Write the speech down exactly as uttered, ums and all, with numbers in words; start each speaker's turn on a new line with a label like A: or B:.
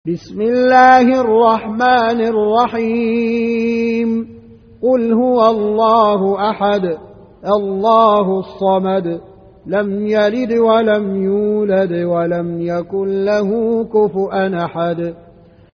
A: بسم الله الرحمن الرحيم قل هو الله أحد الله الصمد لم يلد ولم يولد ولم يكن له كفؤا أحد